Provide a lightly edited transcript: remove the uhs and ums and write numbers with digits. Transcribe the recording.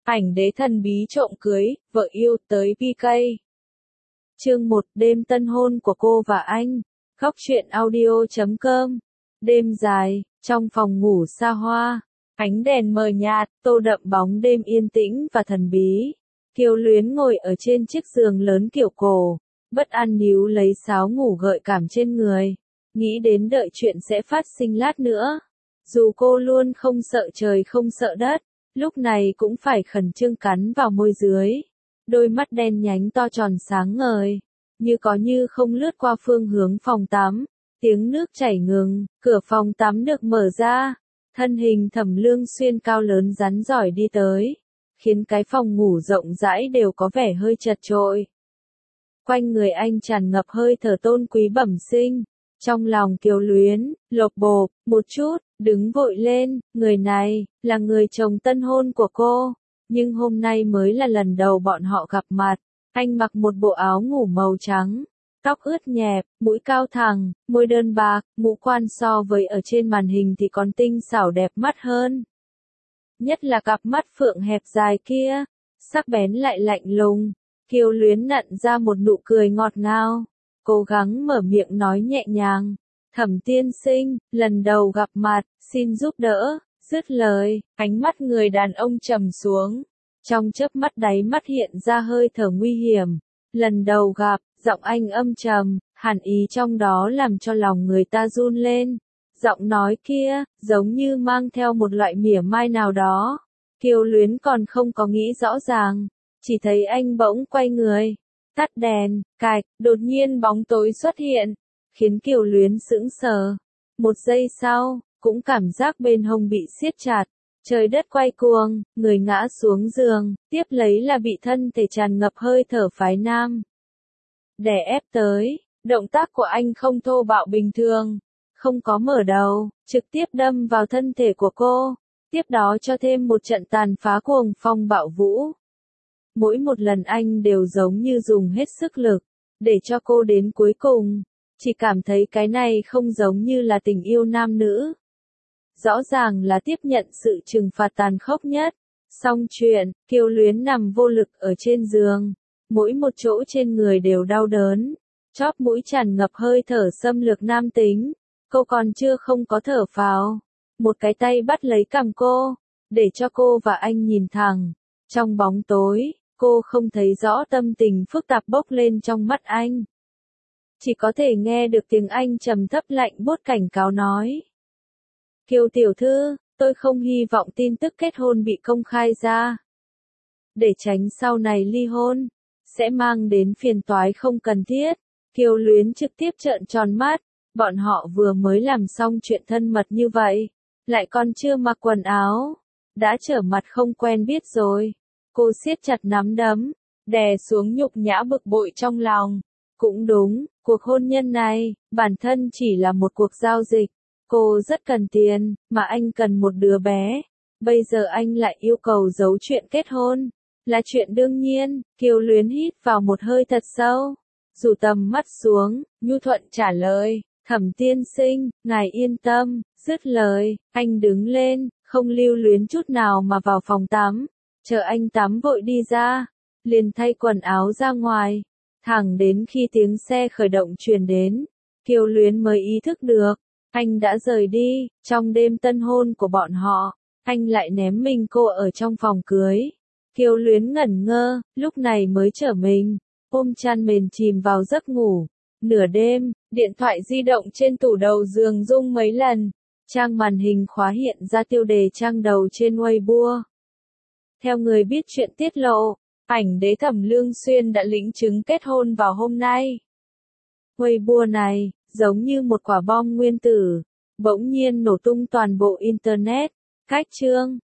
Ảnh đế thần bí trộm cưới, vợ yêu tới PK. Chương 1, đêm tân hôn của cô và anh. Góc truyện audio.com. Đêm dài, trong phòng ngủ xa hoa, ánh đèn mờ nhạt, tô đậm bóng đêm yên tĩnh và thần bí. Kiều Luyến ngồi ở trên chiếc giường lớn kiểu cổ, bất an níu lấy sáo ngủ gợi cảm trên người, nghĩ đến đợi chuyện sẽ phát sinh lát nữa. Dù cô luôn không sợ trời không sợ đất, lúc này cũng phải khẩn trương cắn vào môi dưới. Đôi mắt đen nhánh to tròn sáng ngời, như có như không lướt qua phương hướng phòng tắm. Tiếng nước chảy ngừng, cửa phòng tắm được mở ra. Thân hình Thẩm Lương Xuyên cao lớn rắn giỏi đi tới, khiến cái phòng ngủ rộng rãi đều có vẻ hơi chật chội. Quanh người anh tràn ngập hơi thở tôn quý bẩm sinh. Trong lòng Kiều Luyến, lộp bộp, một chút, đứng vội lên, người này, là người chồng tân hôn của cô. Nhưng hôm nay mới là lần đầu bọn họ gặp mặt. Anh mặc một bộ áo ngủ màu trắng, tóc ướt nhẹp, mũi cao thẳng, môi đơn bạc, ngũ quan so với ở trên màn hình thì còn tinh xảo đẹp mắt hơn. Nhất là cặp mắt phượng hẹp dài kia, sắc bén lại lạnh lùng. Kiều Luyến nặn ra một nụ cười ngọt ngào, cố gắng mở miệng nói nhẹ nhàng. Thẩm tiên sinh, lần đầu gặp mặt, xin giúp đỡ. Dứt lời, ánh mắt người đàn ông trầm xuống. Trong chớp mắt đáy mắt hiện ra hơi thở nguy hiểm. Lần đầu gặp, giọng anh âm trầm, hàn ý trong đó làm cho lòng người ta run lên. Giọng nói kia, giống như mang theo một loại mỉa mai nào đó. Kiều Luyến còn không có nghĩ rõ ràng, chỉ thấy anh bỗng quay người, tắt đèn, cạch, đột nhiên bóng tối xuất hiện, khiến Kiều Luyến sững sờ. Một giây sau, cũng cảm giác bên hông bị siết chặt, trời đất quay cuồng, người ngã xuống giường, tiếp lấy là bị thân thể tràn ngập hơi thở phái nam đè ép tới. Động tác của anh không thô bạo bình thường, không có mở đầu, trực tiếp đâm vào thân thể của cô, tiếp đó cho thêm một trận tàn phá cuồng phong bạo vũ. Mỗi một lần anh đều giống như dùng hết sức lực, để cho cô đến cuối cùng. Chỉ cảm thấy cái này không giống như là tình yêu nam nữ. Rõ ràng là tiếp nhận sự trừng phạt tàn khốc nhất. Xong chuyện, Kiều Luyến nằm vô lực ở trên giường. Mỗi một chỗ trên người đều đau đớn. Chóp mũi tràn ngập hơi thở xâm lược nam tính. Cô còn chưa không có thở phào. Một cái tay bắt lấy cằm cô, để cho cô và anh nhìn thẳng. Trong bóng tối, cô không thấy rõ tâm tình phức tạp bốc lên trong mắt anh. Chỉ có thể nghe được tiếng anh trầm thấp lạnh buốt cảnh cáo nói. Kiều tiểu thư, tôi không hy vọng tin tức kết hôn bị công khai ra. Để tránh sau này ly hôn, sẽ mang đến phiền toái không cần thiết. Kiều Luyến trực tiếp trợn tròn mắt, bọn họ vừa mới làm xong chuyện thân mật như vậy, lại còn chưa mặc quần áo, đã trở mặt không quen biết rồi. Cô siết chặt nắm đấm, đè xuống nhục nhã bực bội trong lòng. Cũng đúng, cuộc hôn nhân này, bản thân chỉ là một cuộc giao dịch. Cô rất cần tiền, mà anh cần một đứa bé. Bây giờ anh lại yêu cầu giấu chuyện kết hôn. Là chuyện đương nhiên. Kiều Luyến hít vào một hơi thật sâu, rủ tầm mắt xuống, nhu thuận trả lời. Thẩm tiên sinh, ngài yên tâm. Dứt lời, anh đứng lên, không lưu luyến chút nào mà vào phòng tắm. Chờ anh tắm vội đi ra, liền thay quần áo ra ngoài. Thẳng đến khi tiếng xe khởi động truyền đến, Kiều Luyến mới ý thức được, anh đã rời đi. Trong đêm tân hôn của bọn họ, anh lại ném mình cô ở trong phòng cưới. Kiều Luyến ngẩn ngơ, lúc này mới trở mình, ôm chăn mền chìm vào giấc ngủ. Nửa đêm, điện thoại di động trên tủ đầu giường rung mấy lần, trang màn hình khóa hiện ra tiêu đề trang đầu trên Weibo. Theo người biết chuyện tiết lộ, ảnh đế Thẩm Lương Xuyên đã lĩnh chứng kết hôn vào hôm nay. Weibo này, giống như một quả bom nguyên tử, bỗng nhiên nổ tung toàn bộ Internet. Cách chương